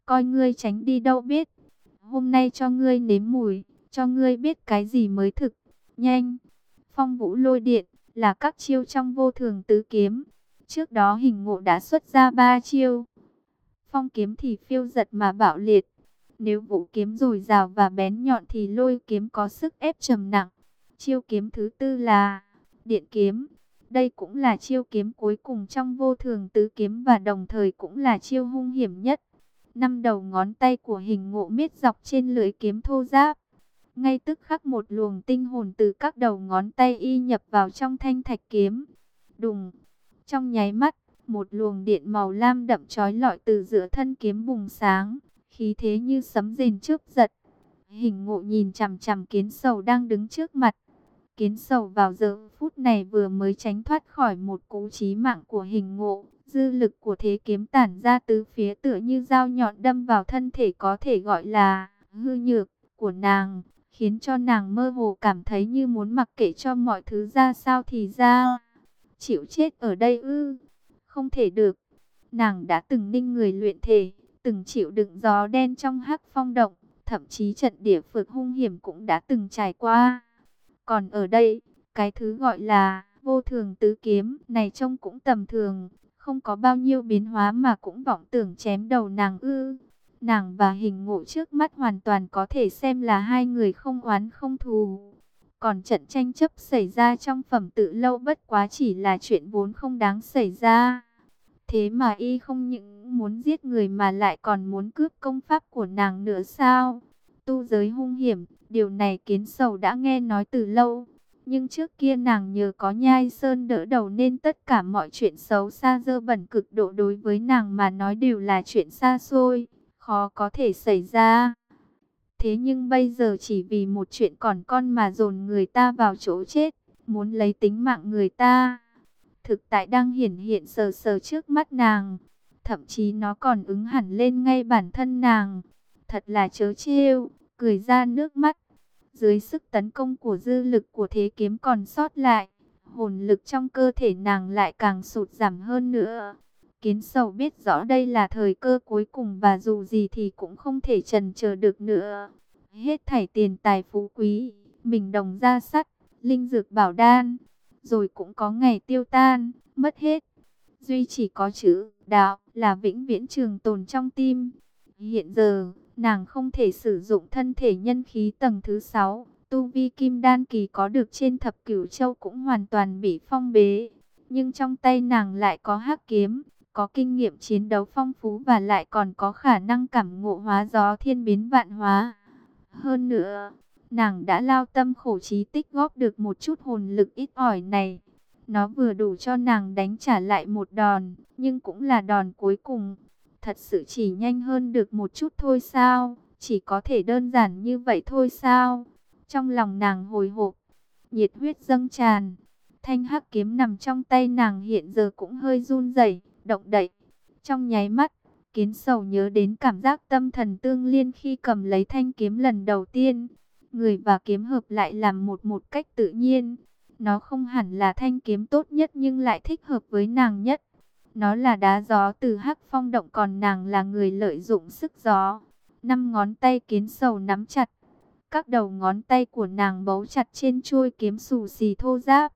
coi ngươi tránh đi đâu biết. Hôm nay cho ngươi nếm mùi, cho ngươi biết cái gì mới thực. Nhanh! Phong vũ lôi điện là các chiêu trong vô thường tứ kiếm. Trước đó Hình Ngộ đã xuất ra 3 chiêu. Phong kiếm thì phiêu giật mà bạo liệt. Nếu vũ kiếm dồi dào và bén nhọn thì lôi kiếm có sức ép trầm nặng. Chiêu kiếm thứ tư là điện kiếm. Đây cũng là chiêu kiếm cuối cùng trong vô thường tứ kiếm và đồng thời cũng là chiêu hung hiểm nhất. 5 đầu ngón tay của Hình Ngộ miết dọc trên lưỡi kiếm thô ráp. Ngay tức khắc một luồng tinh hồn từ các đầu ngón tay y nhập vào trong thanh thạch kiếm. Đùng! Trong nháy mắt, một luồng điện màu lam đậm chói lọi từ giữa thân kiếm bùng sáng, khí thế như sấm rền chớp giật. Hình Ngộ nhìn chằm chằm Kiến Sầu đang đứng trước mặt. Kiến Sầu vào giờ phút này vừa mới tránh thoát khỏi một cú chí mạng của Hình Ngộ. Dư lực của thế kiếm tản ra tứ phía tựa như dao nhọn đâm vào thân thể có thể gọi là hư nhược của nàng, khiến cho nàng mơ hồ cảm thấy như muốn mặc kệ cho mọi thứ ra sao thì ra. Chịu chết ở đây ư? Không thể được. Nàng đã từng ninh người luyện thể, từng chịu đựng gió đen trong Hắc Phong động, thậm chí trận địa phược hung hiểm cũng đã từng trải qua. Còn ở đây, cái thứ gọi là vô thường tứ kiếm này trông cũng tầm thường, không có bao nhiêu biến hóa mà cũng vọng tưởng chém đầu nàng ư? Nàng và Hình Ngộ trước mắt hoàn toàn có thể xem là hai người không oán không thù. Còn trận tranh chấp xảy ra trong Phẩm Tự Lâu bất quá chỉ là chuyện vốn không đáng xảy ra. Thế mà y không những muốn giết người mà lại còn muốn cướp công pháp của nàng nữa sao? Tu giới hung hiểm, điều này Kiến Sầu đã nghe nói từ lâu. Nhưng trước kia nàng nhờ có Nhai Sơn đỡ đầu nên tất cả mọi chuyện xấu xa dơ bẩn cực độ đối với nàng mà nói đều là chuyện xa xôi, khó có thể xảy ra. Thế nhưng bây giờ chỉ vì một chuyện còn con mà dồn người ta vào chỗ chết, muốn lấy tính mạng người ta. Thực tại đang hiển hiện sờ sờ trước mắt nàng, thậm chí nó còn ứng hẳn lên ngay bản thân nàng. Thật là trớ trêu, cười ra nước mắt. Dưới sức tấn công của dư lực của thế kiếm còn sót lại, hồn lực trong cơ thể nàng lại càng sụt giảm hơn nữa. Kiến Sầu biết rõ đây là thời cơ cuối cùng và dù gì thì cũng không thể chần chờ được nữa. Hết thảy tiền tài phú quý, mình đồng gia sắt, linh dược bảo đan, rồi cũng có ngày tiêu tan, mất hết. Duy chỉ có chữ đạo là vĩnh viễn trường tồn trong tim. Hiện giờ, nàng không thể sử dụng thân thể nhân khí tầng thứ 6. Tu vi kim đan kỳ có được trên thập cửu châu cũng hoàn toàn bị phong bế. Nhưng trong tay nàng lại có hắc kiếm, có kinh nghiệm chiến đấu phong phú và lại còn có khả năng cảm ngộ hóa gió thiên biến vạn hóa. Hơn nữa, nàng đã lao tâm khổ trí tích góp được một chút hồn lực ít ỏi này. Nó vừa đủ cho nàng đánh trả lại một đòn, nhưng cũng là đòn cuối cùng. Thật sự chỉ nhanh hơn được một chút thôi sao? Chỉ có thể đơn giản như vậy thôi sao? Trong lòng nàng hồi hộp, nhiệt huyết dâng tràn. Thanh hắc kiếm nằm trong tay nàng hiện giờ cũng hơi run rẩy, động đậy. Trong nháy mắt, Kiến Sầu nhớ đến cảm giác tâm thần tương liên khi cầm lấy thanh kiếm lần đầu tiên. Người và kiếm hợp lại làm một cách tự nhiên. Nó không hẳn là thanh kiếm tốt nhất nhưng lại thích hợp với nàng nhất. Nó là đá gió từ Hắc Phong động còn nàng là người lợi dụng sức gió. 5 ngón tay Kiến Sầu nắm chặt. Các đầu ngón tay của nàng bấu chặt trên chuôi kiếm xù xì thô ráp.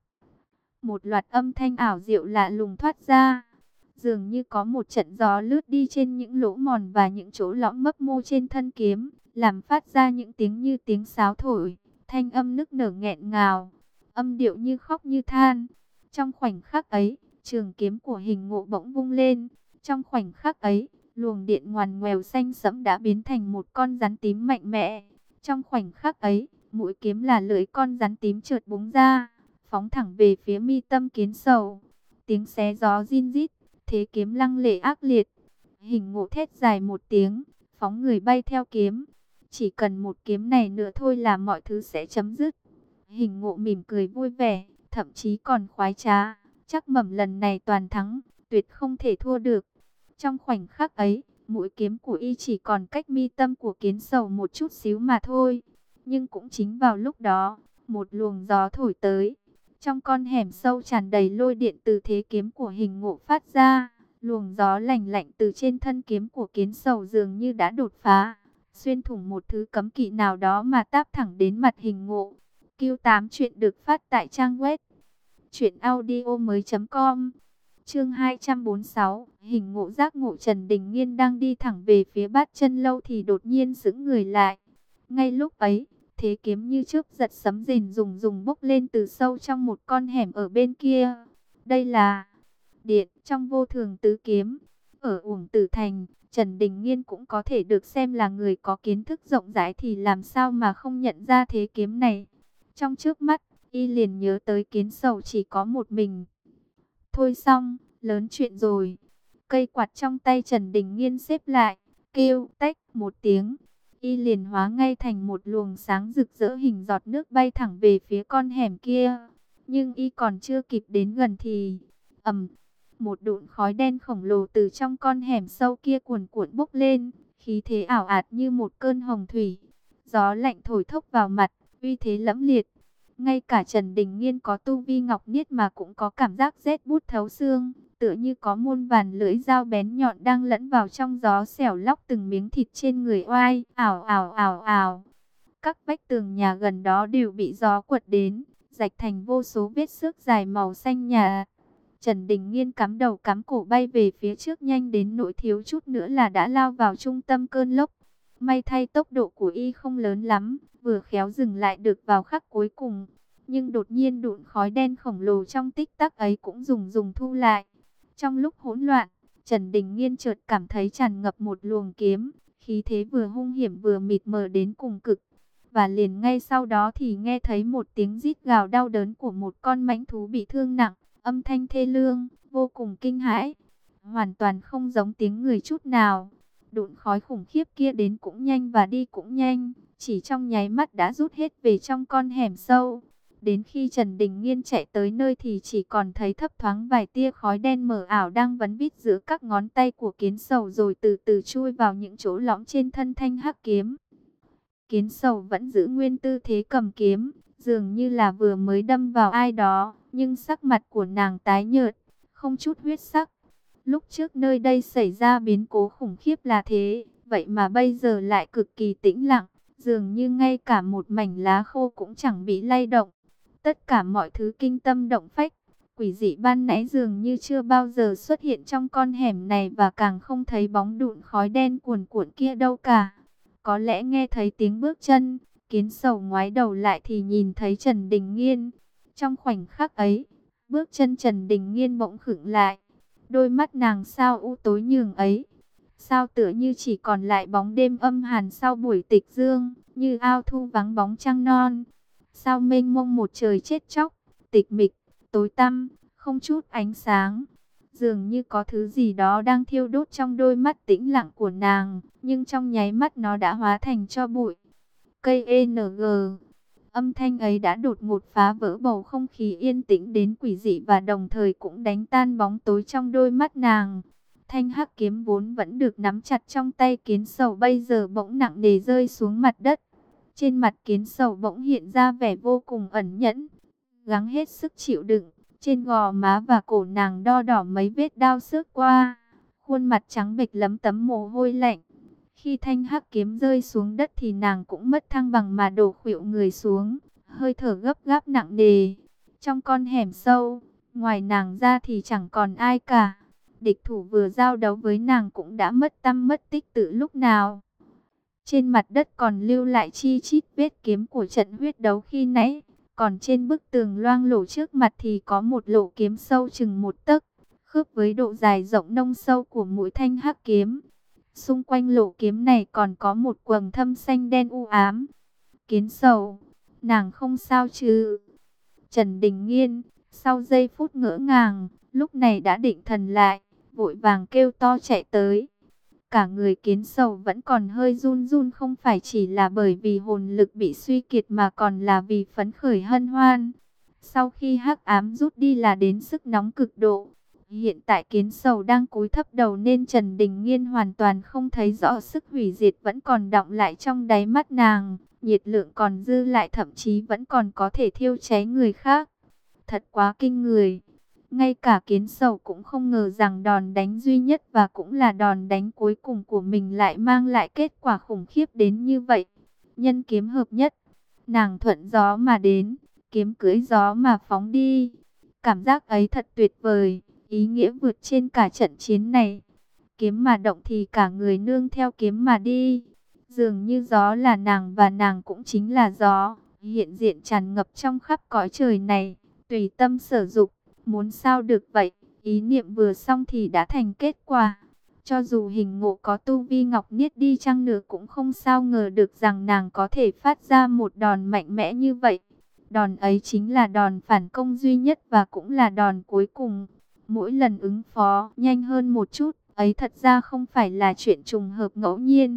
Một loạt âm thanh ảo diệu lạ lùng thoát ra. Dường như có một trận gió lướt đi trên những lỗ mòn và những chỗ lõm mấp mô trên thân kiếm, làm phát ra những tiếng như tiếng sáo thổi, thanh âm nức nở nghẹn ngào, âm điệu như khóc như than. Trong khoảnh khắc ấy, trường kiếm của Hình Ngộ bỗng vung lên. Trong khoảnh khắc ấy, luồng điện ngoằn ngoèo xanh sẫm đã biến thành một con rắn tím mạnh mẽ. Trong khoảnh khắc ấy, mũi kiếm là lưỡi con rắn tím chợt búng ra, phóng thẳng về phía mi tâm Kiến Sầu. Tiếng xé gió rin rít, thế kiếm lăng lệ ác liệt. Hình Ngộ thét dài một tiếng, phóng người bay theo kiếm. Chỉ cần một kiếm này nữa thôi là mọi thứ sẽ chấm dứt. Hình Ngộ mỉm cười vui vẻ, thậm chí còn khoái trá. Chắc Mẩm lần này toàn thắng, tuyệt không thể thua được. Trong khoảnh khắc ấy, mũi kiếm của y chỉ còn cách mi tâm của Kiến Sầu một chút xíu mà thôi. Nhưng cũng chính vào lúc đó, một luồng gió thổi tới. Trong con hẻm sâu tràn đầy lôi điện từ thế kiếm của Hình Ngộ phát ra. Luồng gió lạnh lạnh từ trên thân kiếm của Kiến Sầu dường như đã đột phá, xuyên thủng một thứ cấm kỵ nào đó mà táp thẳng đến mặt Hình Ngộ. Q8 chuyện được phát tại trang web truyệnaudiomoi.com. Chương 246, Hình Ngộ giác ngộ. Trần Đình Nghiên đang đi thẳng về phía Bát Chân Lâu thì đột nhiên sững người lại. Ngay lúc ấy, thế kiếm như chớp giật sấm rền rùng rùng bốc lên từ sâu trong một con hẻm ở bên kia. Đây là điện trong Vô Thường Tứ Kiếm. Ở Uổng Tử Thành, Trần Đình Nghiên cũng có thể được xem là người có kiến thức rộng rãi thì làm sao mà không nhận ra thế kiếm này. Trong trước mắt, y liền nhớ tới Kiến Sầu chỉ có một mình. Thôi xong, lớn chuyện rồi. Cây quạt trong tay Trần Đình Nghiên xếp lại, kêu tách một tiếng. Y liền hóa ngay thành một luồng sáng rực rỡ hình giọt nước bay thẳng về phía con hẻm kia. Nhưng y còn chưa kịp đến gần thì một đụn khói đen khổng lồ từ trong con hẻm sâu kia cuồn cuộn bốc lên, khí thế ảo ạt như một cơn hồng thủy. Gió lạnh thổi thốc vào mặt, uy thế lẫm liệt. Ngay cả Trần Đình Nghiên có tu vi ngọc niết mà cũng có cảm giác rét buốt thấu xương, tựa như có muôn vàn lưỡi dao bén nhọn đang lẫn vào trong gió xẻo lóc từng miếng thịt trên người oai. Ảo ảo ảo ảo. Các vách tường nhà gần đó đều bị gió quật đến, rạch thành vô số vết xước dài màu xanh nhạt. Trần Đình Nghiên cắm đầu cắm cổ bay về phía trước nhanh đến nỗi thiếu chút nữa là đã lao vào trung tâm cơn lốc. May thay tốc độ của y không lớn lắm, vừa khéo dừng lại được vào khắc cuối cùng. Nhưng đột nhiên đụn khói đen khổng lồ trong tích tắc ấy cũng dùng thu lại. Trong lúc hỗn loạn, Trần Đình Nghiên chợt cảm thấy tràn ngập một luồng kiếm, khí thế vừa hung hiểm vừa mịt mờ đến cùng cực. Và liền ngay sau đó thì nghe thấy một tiếng rít gào đau đớn của một con mãnh thú bị thương nặng, âm thanh thê lương, vô cùng kinh hãi, hoàn toàn không giống tiếng người chút nào. Đụn khói khủng khiếp kia đến cũng nhanh và đi cũng nhanh, chỉ trong nháy mắt đã rút hết về trong con hẻm sâu. Đến khi Trần Đình Nghiên chạy tới nơi thì chỉ còn thấy thấp thoáng vài tia khói đen mờ ảo đang vấn vít giữa các ngón tay của Kiến Sầu rồi từ từ chui vào những chỗ lõm trên thân thanh hắc kiếm. Kiến Sầu vẫn giữ nguyên tư thế cầm kiếm, dường như là vừa mới đâm vào ai đó, nhưng sắc mặt của nàng tái nhợt, không chút huyết sắc. Lúc trước nơi đây xảy ra biến cố khủng khiếp là thế, vậy mà bây giờ lại cực kỳ tĩnh lặng, dường như ngay cả một mảnh lá khô cũng chẳng bị lay động. Tất cả mọi thứ kinh tâm động phách, quỷ dị ban nãy dường như chưa bao giờ xuất hiện trong con hẻm này và càng không thấy bóng đụn khói đen cuồn cuộn kia đâu cả. Có lẽ nghe thấy tiếng bước chân, Kiến Sầu ngoái đầu lại thì nhìn thấy Trần Đình Nghiên. Trong khoảnh khắc ấy, bước chân Trần Đình Nghiên bỗng khựng lại. Đôi mắt nàng sao u tối nhường ấy, sao tựa như chỉ còn lại bóng đêm âm hàn sau buổi tịch dương, như ao thu vắng bóng trăng non. Sao mênh mông một trời chết chóc, tịch mịch, tối tăm, không chút ánh sáng. Dường như có thứ gì đó đang thiêu đốt trong đôi mắt tĩnh lặng của nàng, nhưng trong nháy mắt nó đã hóa thành tro bụi. Cây NG. Âm thanh ấy đã đột ngột phá vỡ bầu không khí yên tĩnh đến quỷ dị và đồng thời cũng đánh tan bóng tối trong đôi mắt nàng. Thanh hắc kiếm vốn vẫn được nắm chặt trong tay Kiến Sầu bây giờ bỗng nặng nề rơi xuống mặt đất. Trên mặt Kiến Sầu bỗng hiện ra vẻ vô cùng ẩn nhẫn, gắng hết sức chịu đựng. Trên gò má và cổ nàng đo đỏ mấy vết đao xước qua, khuôn mặt trắng bệch lấm tấm mồ hôi lạnh. Khi thanh hắc kiếm rơi xuống đất thì nàng cũng mất thăng bằng mà đổ khuỵu người xuống, hơi thở gấp gáp nặng nề. Trong con hẻm sâu, ngoài nàng ra thì chẳng còn ai cả. Địch thủ vừa giao đấu với nàng cũng đã mất tăm mất tích từ lúc nào. Trên mặt đất còn lưu lại chi chít vết kiếm của trận huyết đấu khi nãy. Còn trên bức tường loang lổ trước mặt thì có một lỗ kiếm sâu chừng 1 tấc, khớp với độ dài rộng nông sâu của mũi thanh hắc kiếm. Xung quanh lỗ kiếm này còn có một quầng thâm xanh đen u ám. Kiến Sầu, nàng không sao chứ? Trần Đình Nghiên, sau giây phút ngỡ ngàng, lúc này đã định thần lại, vội vàng kêu to chạy tới. Cả người Kiến Sầu vẫn còn hơi run run, không phải chỉ là bởi vì hồn lực bị suy kiệt mà còn là vì phấn khởi hân hoan. Sau khi hắc ám rút đi là đến sức nóng cực độ. Hiện tại Kiến Sầu đang cúi thấp đầu nên Trần Đình Nghiên hoàn toàn không thấy rõ sức hủy diệt vẫn còn đọng lại trong đáy mắt nàng. Nhiệt lượng còn dư lại, thậm chí vẫn còn có thể thiêu cháy người khác. Thật quá kinh người. Ngay cả Kiến Sầu cũng không ngờ rằng đòn đánh duy nhất và cũng là đòn đánh cuối cùng của mình lại mang lại kết quả khủng khiếp đến như vậy. Nhân kiếm hợp nhất, nàng thuận gió mà đến, kiếm cưỡi gió mà phóng đi. Cảm giác ấy thật tuyệt vời, ý nghĩa vượt trên cả trận chiến này. Kiếm mà động thì cả người nương theo kiếm mà đi. Dường như gió là nàng và nàng cũng chính là gió, hiện diện tràn ngập trong khắp cõi trời này, tùy tâm sở dục, muốn sao được vậy. Ý niệm vừa xong thì đã thành kết quả. Cho dù Hình Ngộ có tu vi ngọc niết đi chăng nữa cũng không sao ngờ được rằng nàng có thể phát ra một đòn mạnh mẽ như vậy. Đòn ấy chính là đòn phản công duy nhất và cũng là đòn cuối cùng. Mỗi lần ứng phó nhanh hơn một chút, ấy thật ra không phải là chuyện trùng hợp ngẫu nhiên.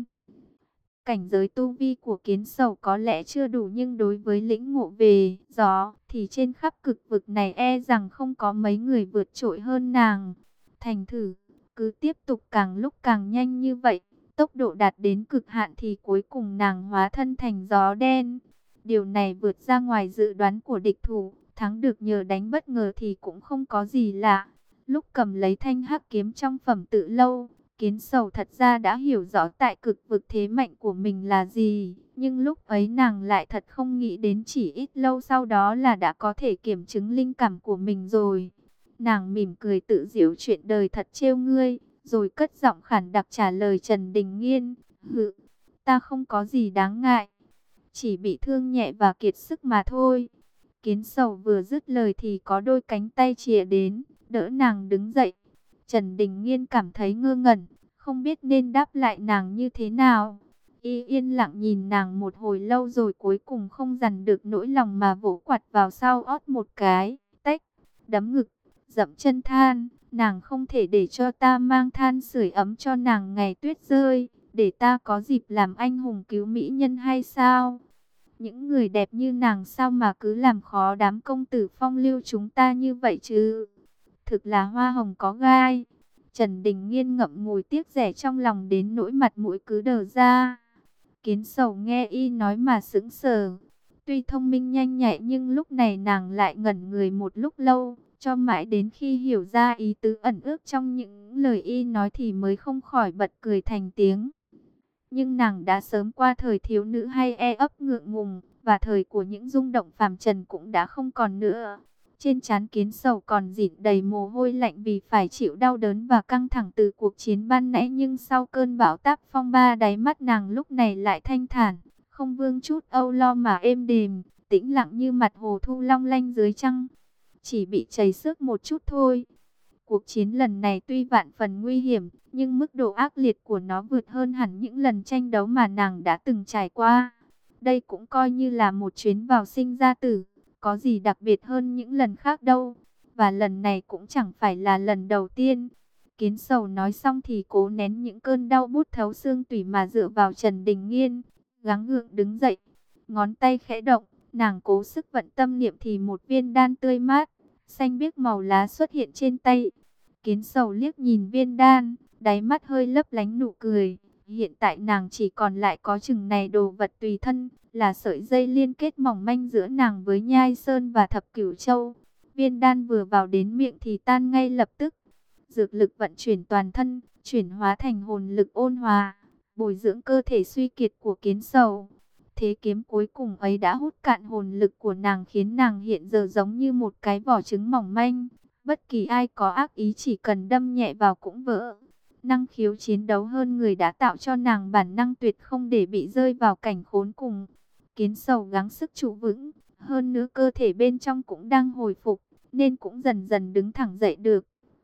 Cảnh giới tu vi của Kiến Sầu có lẽ chưa đủ, nhưng đối với lĩnh ngộ về gió thì trên khắp cực vực này e rằng không có mấy người vượt trội hơn nàng. Thành thử, cứ tiếp tục càng lúc càng nhanh như vậy, tốc độ đạt đến cực hạn thì cuối cùng nàng hóa thân thành gió đen. Điều này vượt ra ngoài dự đoán của địch thủ, thắng được nhờ đánh bất ngờ thì cũng không có gì lạ. Lúc cầm lấy thanh hắc kiếm trong phẩm tự lâu, Kiến Sầu thật ra đã hiểu rõ tại cực vực thế mạnh của mình là gì, nhưng lúc ấy nàng lại thật không nghĩ đến chỉ ít lâu sau đó là đã có thể kiểm chứng linh cảm của mình rồi. Nàng mỉm cười tự giễu chuyện đời thật trêu ngươi, rồi cất giọng khản đặc trả lời Trần Đình Nghiên, hự, ta không có gì đáng ngại, chỉ bị thương nhẹ và kiệt sức mà thôi. Kiến Sầu vừa dứt lời thì có đôi cánh tay chìa đến, đỡ nàng đứng dậy. Trần Đình Nghiên cảm thấy ngơ ngẩn, không biết nên đáp lại nàng như thế nào. Y yên lặng nhìn nàng một hồi lâu rồi cuối cùng không dằn được nỗi lòng mà vỗ quạt vào sau ót một cái, tách, đấm ngực, dậm chân than, nàng không thể để cho ta mang than sưởi ấm cho nàng ngày tuyết rơi, để ta có dịp làm anh hùng cứu mỹ nhân hay sao? Những người đẹp như nàng sao mà cứ làm khó đám công tử phong lưu chúng ta như vậy chứ? Thực là hoa hồng có gai. Trần Đình Nghiên ngậm ngùi tiếc rẻ trong lòng đến nỗi mặt mũi cứ đờ ra. Kiến Sầu nghe y nói mà sững sờ. Tuy thông minh nhanh nhạy nhưng lúc này nàng lại ngẩn người một lúc lâu, cho mãi đến khi hiểu ra ý tứ ẩn ước trong những lời y nói thì mới không khỏi bật cười thành tiếng. Nhưng nàng đã sớm qua thời thiếu nữ hay e ấp ngượng ngùng, và thời của những rung động phàm trần cũng đã không còn nữa. Trên trán Kiến Sầu còn dịn đầy mồ hôi lạnh vì phải chịu đau đớn và căng thẳng từ cuộc chiến ban nãy, nhưng sau cơn bão táp phong ba đáy mắt nàng lúc này lại thanh thản, không vương chút âu lo mà êm đềm, tĩnh lặng như mặt hồ thu long lanh dưới trăng. Chỉ bị chảy xước một chút thôi. Cuộc chiến lần này tuy vạn phần nguy hiểm, nhưng mức độ ác liệt của nó vượt hơn hẳn những lần tranh đấu mà nàng đã từng trải qua. Đây cũng coi như là một chuyến vào sinh ra tử, có gì đặc biệt hơn những lần khác đâu. Và lần này cũng chẳng phải là lần đầu tiên. Kiến Sầu nói xong thì cố nén những cơn đau buốt thấu xương tủy mà dựa vào Trần Đình Nghiên, gắng gượng đứng dậy. Ngón tay khẽ động, nàng cố sức vận tâm niệm thì một viên đan tươi mát, xanh biếc màu lá xuất hiện trên tay. Kiến Sầu liếc nhìn viên đan, đáy mắt hơi lấp lánh nụ cười. Hiện tại nàng chỉ còn lại có chừng này đồ vật tùy thân, là sợi dây liên kết mỏng manh giữa nàng với Nhai Sơn và Thập Cửu Châu. Viên đan vừa vào đến miệng thì tan ngay lập tức. Dược lực vận chuyển toàn thân, chuyển hóa thành hồn lực ôn hòa, bồi dưỡng cơ thể suy kiệt của Kiến Sầu. Thế kiếm cuối cùng ấy đã hút cạn hồn lực của nàng, khiến nàng hiện giờ giống như một cái vỏ trứng mỏng manh. Bất kỳ ai có ác ý chỉ cần đâm nhẹ vào cũng vỡ. Năng khiếu chiến đấu hơn người đã tạo cho nàng bản năng tuyệt không để bị rơi vào cảnh khốn cùng. Kiến Sầu gắng sức trụ vững, hơn nữa cơ thể bên trong cũng đang hồi phục, nên cũng dần dần đứng thẳng dậy được.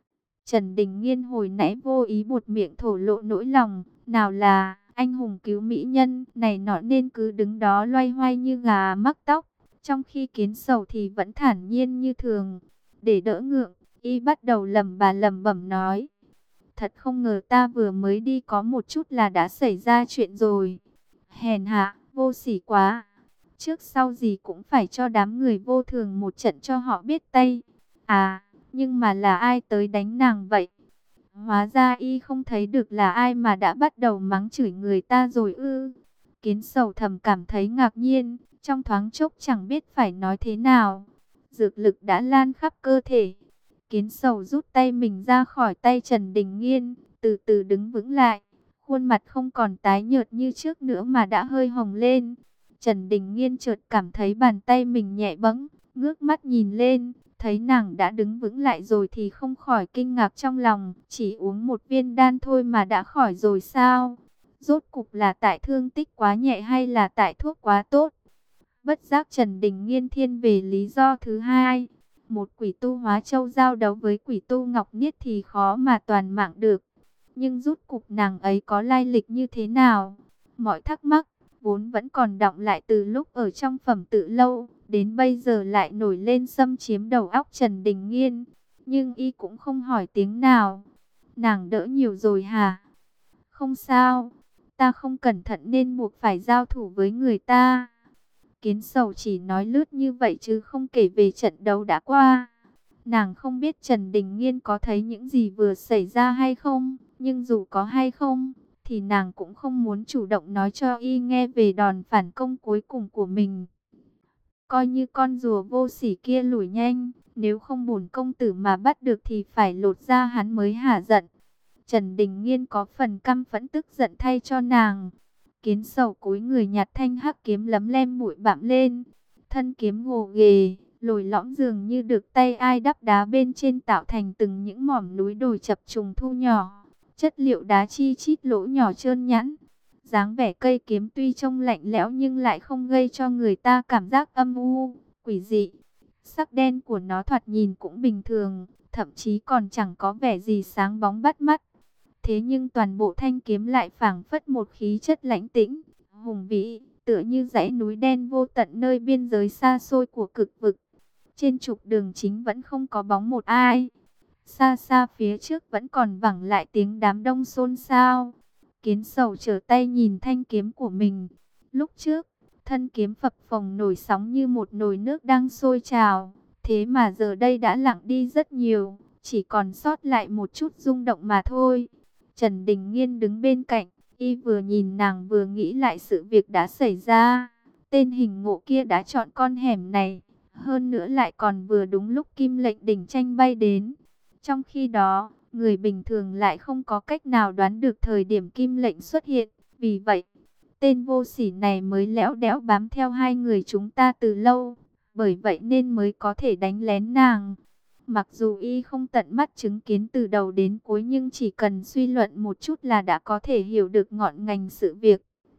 Trần Đình Nghiên hồi nãy vô ý buột miệng thổ lộ nỗi lòng, nào là anh hùng cứu mỹ nhân này nọ nên cứ đứng đó loay hoay như gà mắc tóc, trong khi Kiến Sầu thì vẫn thản nhiên như thường. Để đỡ ngượng, y bắt đầu lẩm bẩm nói: thật không ngờ ta vừa mới đi có một chút là đã xảy ra chuyện rồi. Hèn hạ, vô sỉ quá. Trước sau gì cũng phải cho đám người vô thường một trận cho họ biết tay. À, nhưng mà là ai tới đánh nàng vậy? Hóa ra y không thấy được là ai mà đã bắt đầu mắng chửi người ta rồi ư? Kiến Sầu thầm cảm thấy ngạc nhiên, trong thoáng chốc chẳng biết phải nói thế nào. Dược lực đã lan khắp cơ thể. Kiến Sầu rút tay mình ra khỏi tay Trần Đình Nghiên, từ từ đứng vững lại. Khuôn mặt không còn tái nhợt như trước nữa mà đã hơi hồng lên. Trần Đình Nghiên chợt cảm thấy bàn tay mình nhẹ bẫng, ngước mắt nhìn lên, thấy nàng đã đứng vững lại rồi thì không khỏi kinh ngạc trong lòng. Chỉ uống một viên đan thôi mà đã khỏi rồi sao? Rốt cục là tại thương tích quá nhẹ hay là tại thuốc quá tốt? Bất giác Trần Đình Nghiên thiên về lý do thứ hai. Một quỷ tu hóa châu giao đấu với quỷ tu Ngọc Niết thì khó mà toàn mạng được. Nhưng rút cục nàng ấy có lai lịch như thế nào? Mọi thắc mắc vốn vẫn còn đọng lại từ lúc ở trong Phẩm Tự Lâu, đến bây giờ lại nổi lên xâm chiếm đầu óc Trần Đình Nghiên. Nhưng y cũng không hỏi tiếng nào. Nàng đỡ nhiều rồi hả? Không sao, ta không cẩn thận nên buộc phải giao thủ với người ta. Kiến Sầu chỉ nói lướt như vậy chứ không kể về trận đấu đã qua. Nàng không biết Trần Đình Nghiên có thấy những gì vừa xảy ra hay không, nhưng dù có hay không, thì nàng cũng không muốn chủ động nói cho y nghe về đòn phản công cuối cùng của mình. Coi như con rùa vô sỉ kia lủi nhanh, nếu không bổn công tử mà bắt được thì phải lột da hắn mới hả giận. Trần Đình Nghiên có phần căm phẫn tức giận thay cho nàng. Kiến Sầu cúi người nhặt thanh hắc kiếm lấm lem bụi bặm lên. Thân kiếm gồ ghề, lồi lõm dường như được tay ai đắp đá bên trên tạo thành từng những mỏm núi đồi chập trùng thu nhỏ. Chất liệu đá chi chít lỗ nhỏ trơn nhẵn. Dáng vẻ cây kiếm tuy trông lạnh lẽo nhưng lại không gây cho người ta cảm giác âm u, quỷ dị. Sắc đen của nó thoạt nhìn cũng bình thường, thậm chí còn chẳng có vẻ gì sáng bóng bắt mắt. Thế nhưng toàn bộ thanh kiếm lại phảng phất một khí chất lãnh tĩnh, hùng vĩ, tựa như dãy núi đen vô tận nơi biên giới xa xôi của cực vực. Trên trục đường chính vẫn không có bóng một ai. Xa xa phía trước vẫn còn vẳng lại tiếng đám đông xôn xao. Kiến Sầu trở tay nhìn thanh kiếm của mình. Lúc trước, thân kiếm phập phồng nổi sóng như một nồi nước đang sôi trào. Thế mà giờ đây đã lặng đi rất nhiều, chỉ còn sót lại một chút rung động mà thôi. Trần Đình Nghiên đứng bên cạnh, y vừa nhìn nàng vừa nghĩ lại sự việc đã xảy ra. Tên hình ngộ kia đã chọn con hẻm này, hơn nữa lại còn vừa đúng lúc Kim Lệnh đỉnh tranh bay đến. Trong khi đó, người bình thường lại không có cách nào đoán được thời điểm Kim Lệnh xuất hiện. Vì vậy, tên vô sỉ này mới lẽo đẽo bám theo hai người chúng ta từ lâu. Bởi vậy nên mới có thể đánh lén nàng. Mặc dù y không tận mắt chứng kiến từ đầu đến cuối nhưng chỉ cần suy luận một chút là đã có thể hiểu được ngọn ngành sự việc.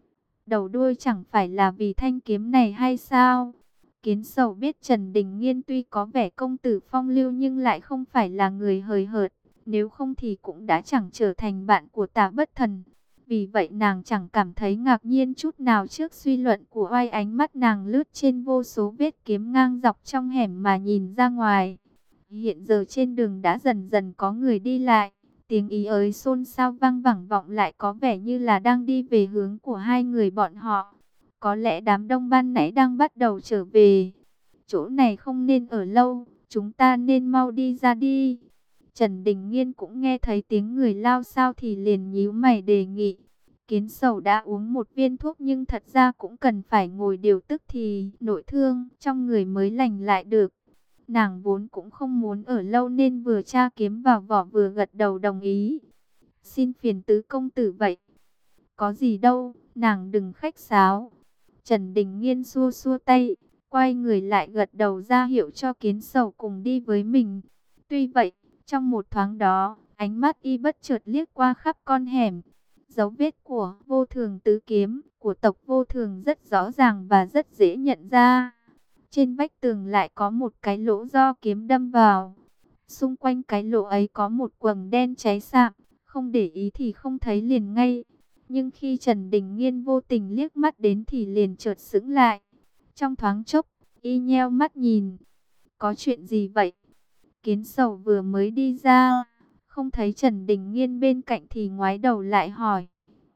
Đầu đuôi chẳng phải là vì thanh kiếm này hay sao? Kiến Sầu biết Trần Đình Nghiên tuy có vẻ công tử phong lưu nhưng lại không phải là người hời hợt. Nếu không thì cũng đã chẳng trở thành bạn của Tả Bất Thần. Vì vậy nàng chẳng cảm thấy ngạc nhiên chút nào trước suy luận của oai. Ánh mắt nàng lướt trên vô số vết kiếm ngang dọc trong hẻm mà nhìn ra ngoài. Hiện giờ trên đường đã dần dần có người đi lại. Tiếng ý ới xôn xao vang vẳng vọng lại có vẻ như là đang đi về hướng của hai người bọn họ. Có lẽ đám đông ban nãy đang bắt đầu trở về. Chỗ này không nên ở lâu, chúng ta nên mau đi ra đi. Trần Đình Nghiên cũng nghe thấy tiếng người lao xao thì liền nhíu mày đề nghị. Kiến Sầu đã uống một viên thuốc nhưng thật ra cũng cần phải ngồi điều tức thì nội thương trong người mới lành lại được. Nàng vốn cũng không muốn ở lâu nên vừa tra kiếm vào vỏ vừa gật đầu đồng ý. Xin phiền tứ công tử vậy. Có gì đâu, nàng đừng khách sáo. Trần Đình Nghiên xua xua tay, quay người lại gật đầu ra hiệu cho Kiến Sầu cùng đi với mình. Tuy vậy, trong một thoáng đó, ánh mắt y bất chợt liếc qua khắp con hẻm. Dấu vết của Vô Thường tứ kiếm của tộc Vô Thường rất rõ ràng và rất dễ nhận ra. Trên vách tường lại có một cái lỗ do kiếm đâm vào. Xung quanh cái lỗ ấy có một quầng đen cháy xạm, không để ý thì không thấy liền ngay. Nhưng khi Trần Đình Nghiên vô tình liếc mắt đến thì liền chợt sững lại. Trong thoáng chốc, y nheo mắt nhìn. Có chuyện gì vậy? Kiến Sầu vừa mới đi ra, không thấy Trần Đình Nghiên bên cạnh thì ngoái đầu lại hỏi.